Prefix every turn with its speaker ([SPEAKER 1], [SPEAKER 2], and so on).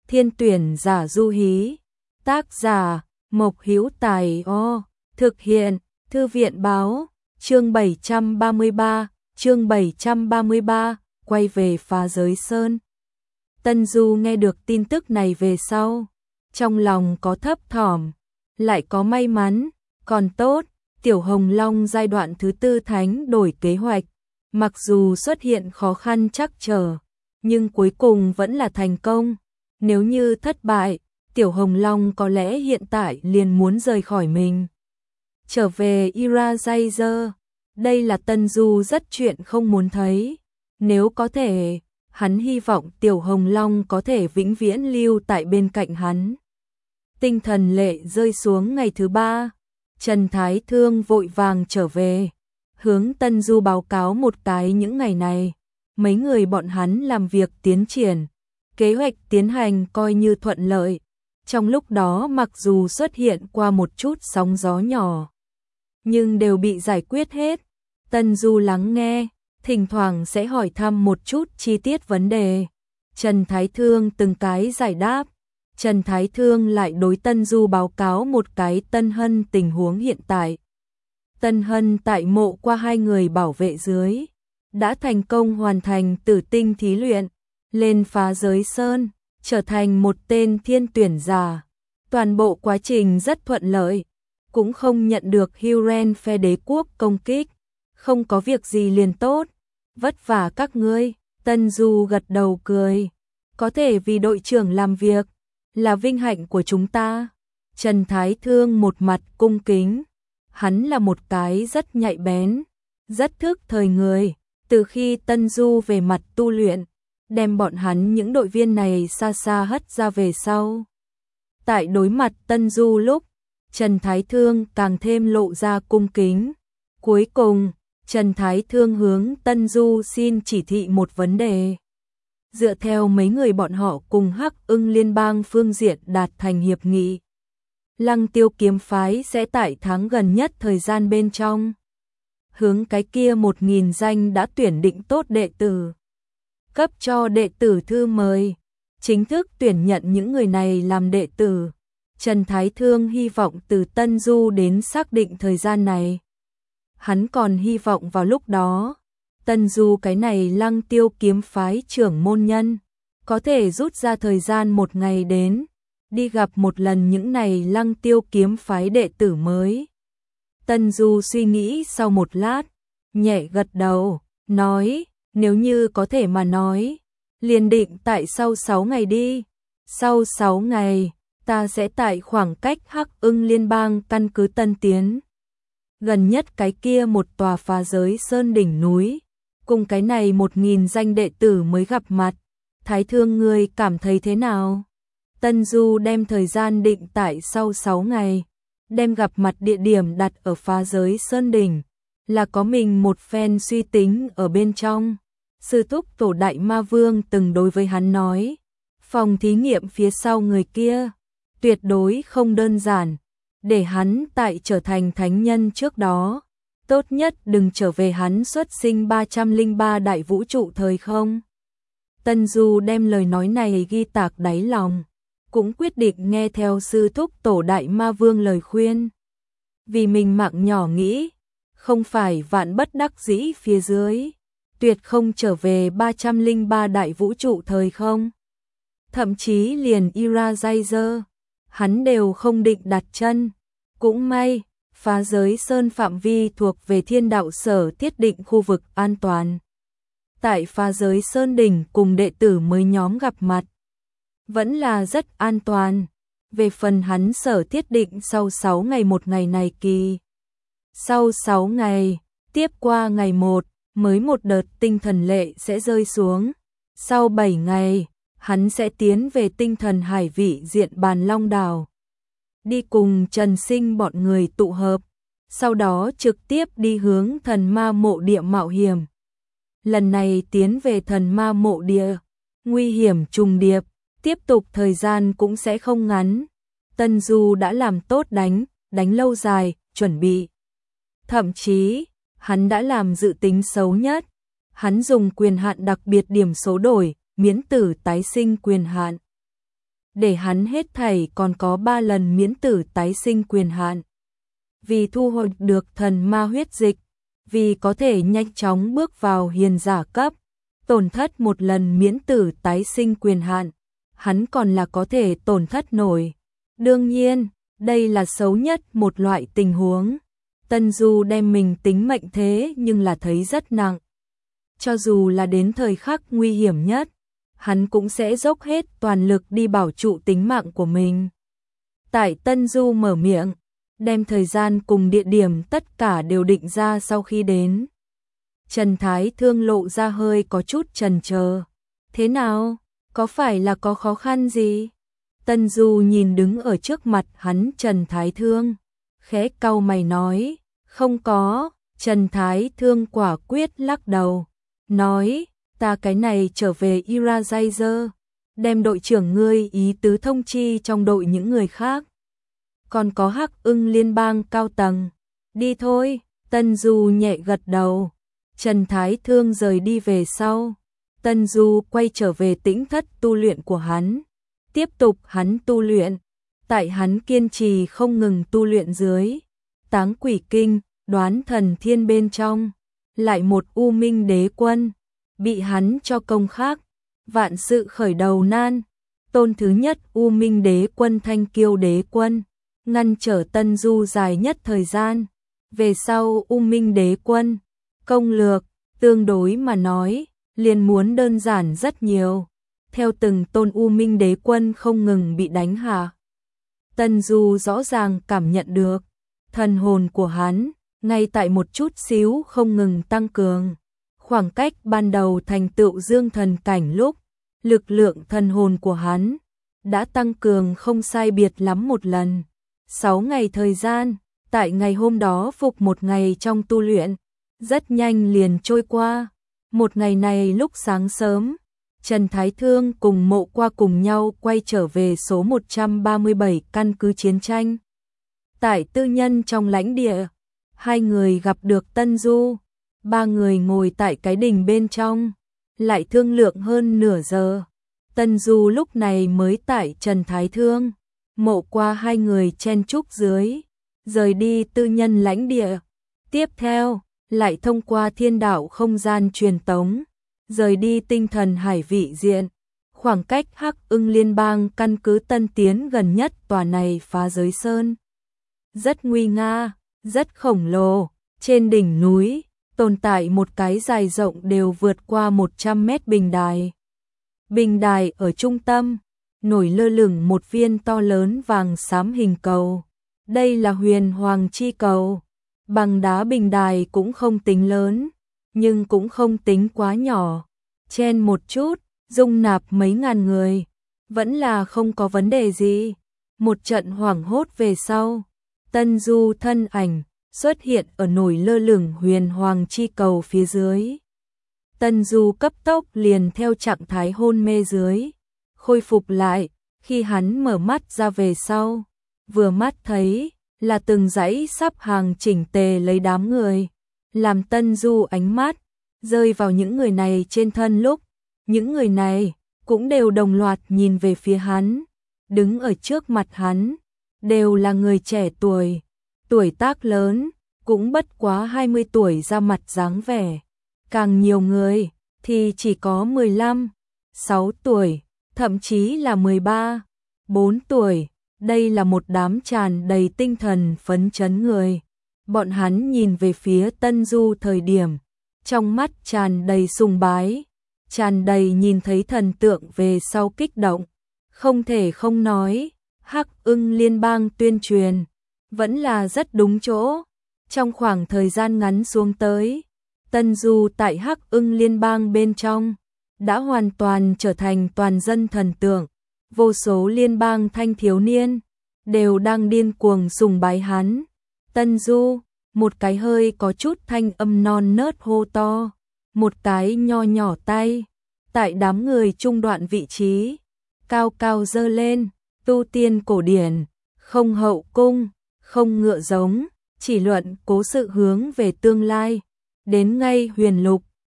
[SPEAKER 1] Thiên tuyển giả du hí. Tác giả Mộc Hữu Tài. Thực hiện Thư viện báo. Chương 733, quay về Phá Giới Sơn. Tân Du nghe được tin tức này về sau, trong lòng có thấp thỏm, lại có may mắn, còn tốt, Tiểu Hồng Long giai đoạn thứ 4 thánh đổi kế hoạch, mặc dù xuất hiện khó khăn trắc trở, nhưng cuối cùng vẫn là thành công. Nếu như thất bại, Tiểu Hồng Long có lẽ hiện tại liền muốn rời khỏi mình. Trở về Irajazer, đây là Tân Du rất chuyện không muốn thấy. Nếu có thể, hắn hy vọng Tiểu Hồng Long có thể vĩnh viễn lưu tại bên cạnh hắn. Tinh thần lệ rơi xuống ngày thứ 3, Trần Thái Thương vội vàng trở về, hướng Tân Du báo cáo một cái những ngày này. Mấy người bọn hắn làm việc tiến triển, kế hoạch tiến hành coi như thuận lợi. Trong lúc đó mặc dù xuất hiện qua một chút sóng gió nhỏ, nhưng đều bị giải quyết hết. Tân Du lắng nghe, thỉnh thoảng sẽ hỏi thăm một chút chi tiết vấn đề. Trần Thái Thương từng cái giải đáp. Trần Thái Thương lại đối Tân Du báo cáo một cái Tân Hân tình huống hiện tại. Tân Hân tại mộ qua 2 người bảo vệ dưới, đã thành công hoàn thành tử tinh thí luyện, lên Phá Giới Sơn, trở thành một tên thiên tuyển giả. Toàn bộ quá trình rất thuận lợi, cũng không nhận được Huren phe đế quốc công kích, không có việc gì liền tốt. Vất vả các ngươi. Tân Du gật đầu cười, có thể vì đội trưởng làm việc là vinh hạnh của chúng ta. Trần Thái Thương một mặt cung kính, hắn là một cái rất nhạy bén, rất thức thời người. Từ khi Tân Du về mặt tu luyện, đem bọn hắn những đội viên này xa xa hất ra về sau. Tại đối mặt Tân Du lúc, Trần Thái Thương càng thêm lộ ra cung kính. Cuối cùng, Trần Thái Thương hướng Tân Du xin chỉ thị một vấn đề. Dựa theo mấy người bọn họ cùng Hắc Ưng liên bang phương diện đạt thành hiệp nghị, Lăng Tiêu kiếm phái sẽ tại tháng gần nhất thời gian bên trong hướng cái kia 1000 danh đã tuyển định tốt đệ tử, cấp cho đệ tử thư mời, chính thức tuyển nhận những người này làm đệ tử. Trần Thái Thương hy vọng từ Tân Du đến xác định thời gian này. Hắn còn hy vọng vào lúc đó, Tân Du cái này Lăng Tiêu kiếm phái trưởng môn nhân, có thể rút ra thời gian một ngày đến, đi gặp một lần những này Lăng Tiêu kiếm phái đệ tử mới. Tân Du suy nghĩ sau một lát, nhẹ gật đầu, nói, nếu như có thể mà nói, liền định tại sau 6 ngày đi. Sau 6 ngày, ta sẽ tại khoảng cách Hắc Ưng liên bang căn cứ Tân Tiến gần nhất cái kia một tòa Phá Giới Sơn đỉnh núi, cùng cái này 1000 danh đệ tử mới gặp mặt. Thái Thương ngươi cảm thấy thế nào? Tân Du đem thời gian định tại sau 6 ngày, đem gặp mặt địa điểm đặt ở Phá Giới Sơn đỉnh, là có mình một phen suy tính ở bên trong. Sư thúc Tổ Đại Ma Vương từng đối với hắn nói, phòng thí nghiệm phía sau người kia tuyệt đối không đơn giản, để hắn tại trở thành thánh nhân trước đó, tốt nhất đừng trở về hắn xuất sinh 303 đại vũ trụ thời không. Tân Du đem lời nói này ghi tạc đáy lòng, cũng quyết định nghe theo sư thúc Tổ Đại Ma Vương lời khuyên. Vì mình mạng nhỏ nghĩ, không phải vạn bất đắc dĩ phía dưới, tuyệt không trở về 303 đại vũ trụ thời không. Thậm chí liền Irajazer, hắn đều không định đặt chân. Cũng may, Phá Giới Sơn phạm vi thuộc về Thiên Đạo Sở thiết định khu vực an toàn. Tại Phá Giới Sơn đỉnh cùng đệ tử mới nhóm gặp mặt, vẫn là rất an toàn. Về phần hắn sở thiết định sau 6 ngày một ngày này kỳ. Sau 6 ngày, tiếp qua ngày 1, mới một đợt tinh thần lệ sẽ rơi xuống. Sau 7 ngày, hắn sẽ tiến về tinh thần hải vị diện Bàn Long Đảo, đi cùng Trần Sinh bọn người tụ hợp, sau đó trực tiếp đi hướng thần ma mộ địa mạo hiểm. Lần này tiến về thần ma mộ địa, nguy hiểm trùng điệp, tiếp tục thời gian cũng sẽ không ngắn. Tân Du đã làm tốt đánh lâu dài, chuẩn bị. Thậm chí, hắn đã làm dự tính xấu nhất. Hắn dùng quyền hạn đặc biệt điểm số đổi, miễn tử tái sinh quyền hạn. để hắn hết thảy còn có 3 lần miễn tử tái sinh quyền hạn. Vì thu hồi được thần ma huyết dịch, vì có thể nhanh chóng bước vào hiền giả cấp, tổn thất 1 lần miễn tử tái sinh quyền hạn, hắn còn là có thể tổn thất nổi. Đương nhiên, đây là xấu nhất một loại tình huống. Tân Du đem mình tính mệnh thế nhưng là thấy rất nặng. Cho dù là đến thời khắc nguy hiểm nhất, hắn cũng sẽ dốc hết toàn lực đi bảo trụ tính mạng của mình. Tại Tân Du mở miệng, đem thời gian cùng địa điểm tất cả đều định ra sau khi đến. Trần Thái Thương lộ ra hơi có chút chần chờ. Thế nào? Có phải là có khó khăn gì? Tân Du nhìn đứng ở trước mặt hắn Trần Thái Thương, khẽ cau mày nói, không có. Trần Thái Thương quả quyết lắc đầu, nói, ta cái này trở về Irajaizer, đem đội trưởng ngươi ý tứ thông chi trong đội những người khác. Còn có Hắc Ưng liên bang cao tầng, đi thôi. Tân Du nhẹ gật đầu. Trần Thái Thương rời đi về sau, Tân Du quay trở về tĩnh thất tu luyện của hắn, tiếp tục hắn tu luyện. Tại hắn kiên trì không ngừng tu luyện dưới Táng Quỷ Kinh, Đoán Thần Thiên bên trong, lại một U Minh Đế Quân bị hắn cho công khác, vạn sự khởi đầu nan. Tôn thứ nhất U Minh Đế Quân Thanh Kiêu Đế Quân ngăn trở Tân Du dài nhất thời gian. Về sau U Minh Đế Quân công lược tương đối mà nói liền muốn đơn giản rất nhiều. Theo từng tôn U Minh Đế Quân không ngừng bị đánh hạ, Tân Du rõ ràng cảm nhận được thần hồn của hắn ngay tại một chút xíu không ngừng tăng cường. Khoảng cách ban đầu thành tựu dương thần cảnh lúc, lực lượng thần hồn của hắn đã tăng cường không sai biệt lắm 1 lần. 6 ngày thời gian, tại ngày hôm đó phục 1 ngày trong tu luyện, rất nhanh liền trôi qua. Một ngày này lúc sáng sớm, Trần Thái Thương cùng Mộ Qua cùng nhau quay trở về số 137 căn cứ chiến tranh. Tại tư nhân trong lãnh địa, 2 người gặp được Tân Du. 3 người ngồi tại cái đình bên trong, lại thương lượng hơn nửa giờ. Tân Du lúc này mới tại Trần Thái Thương, Mộ Qua 2 người chen chúc dưới, rời đi tư nhân lãnh địa. Tiếp theo, lại thông qua thiên đạo không gian truyền tống, rời đi tinh thần hải vị diện. Khoảng cách Hắc Ưng liên bang căn cứ Tân Tiến gần nhất tòa này Phá Giới Sơn. Rất nguy nga, rất khổng lồ, trên đỉnh núi tồn tại một cái dài rộng đều vượt qua 100 mét bình đài. Bình đài ở trung tâm, nổi lơ lửng một viên to lớn vàng xám hình cầu. Đây là Huyền Hoàng Chi Cầu. Bằng đá bình đài cũng không tính lớn, nhưng cũng không tính quá nhỏ. Chen một chút, dung nạp mấy ngàn người, vẫn là không có vấn đề gì. Một trận hoảng hốt về sau, Tân Du thân ảnh xuất hiện ở nổi lơ lửng Huyền Hoàng Chi Cầu phía dưới. Tân Du cấp tốc liền theo trạng thái hôn mê dưới khôi phục lại. Khi hắn mở mắt ra về sau, vừa mắt thấy là từng dãy sắp hàng chỉnh tề lấy đám người, làm Tân Du ánh mắt rơi vào những người này trên thân lúc, những người này cũng đều đồng loạt nhìn về phía hắn. Đứng ở trước mặt hắn đều là người trẻ tuổi, tuổi tác lớn, cũng bất quá 20 tuổi ra mặt dáng vẻ. Càng nhiều người thì chỉ có 15, 6 tuổi, thậm chí là 13, 4 tuổi. Đây là một đám tràn đầy tinh thần phấn chấn người. Bọn hắn nhìn về phía Tân Du thời điểm, trong mắt tràn đầy sùng bái, tràn đầy nhìn thấy thần tượng về sau kích động. Không thể không nói, Hắc Ưng liên bang tuyên truyền vẫn là rất đúng chỗ. Trong khoảng thời gian ngắn xuống tới, Tân Du tại Hắc Ưng liên bang bên trong đã hoàn toàn trở thành toàn dân thần tượng. Vô số liên bang thanh thiếu niên đều đang điên cuồng sùng bái hắn. Tân Du, một cái hơi có chút thanh âm non nớt hô to, một cái nho nhỏ tay tại đám người trung đoạn vị trí cao cao giơ lên. Tu tiên cổ điển, không hậu cung, không ngựa giống, chỉ luận cố sự hướng về tương lai. Đến ngay huyền lục,